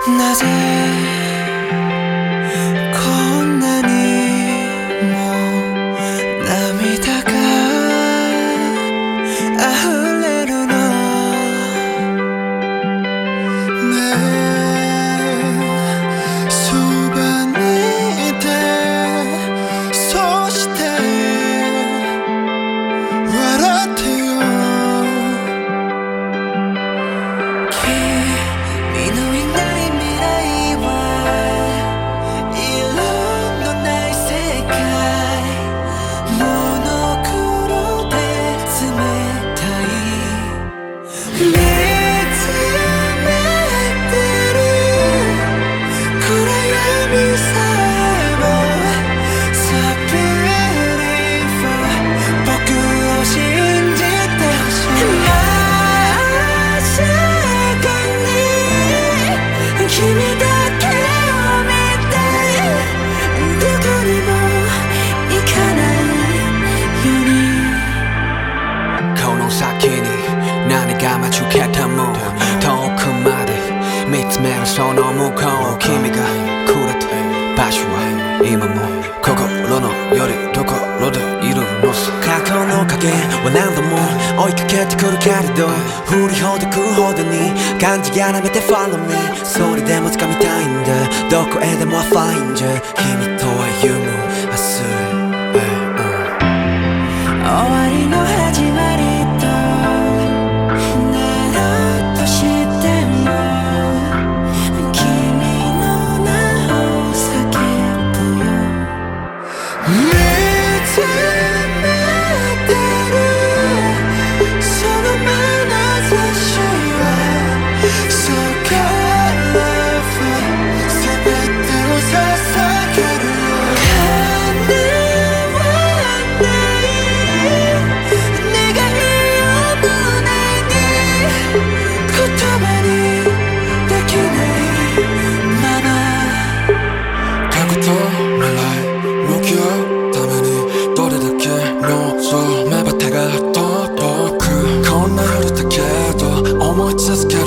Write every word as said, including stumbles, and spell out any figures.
なぜこんなにも涙が溢れるの。ねえそばにいて、そして笑ってよ。君のいない未来は色のない世界、モノクロで冷たい。見つめてる暗闇さえもサビリファ、僕を信じてほしい。君だけを見たい、どこにも行かないように。 この先に何が待ち受けても遠くまで見つめるその向こう、君がくれた場所は今も心のよりどころでいるのさ。過去の影は何度も追いかけてくるけれど、振りほどくほどに感じやらめて Follow me、 それでも掴みたいんだ、どこへでも Find you、 君と歩む明日へ、 終わりの始まりとなろうとしても、君の名を叫ぶよ。見つめてるその眼差しは So colorful、 全てを捧げるよ。叶わない願いを胸に言葉にできないまま、 過去と未来向き合うためにどれだけ望めば手が届く。こんな夜だけど思い続け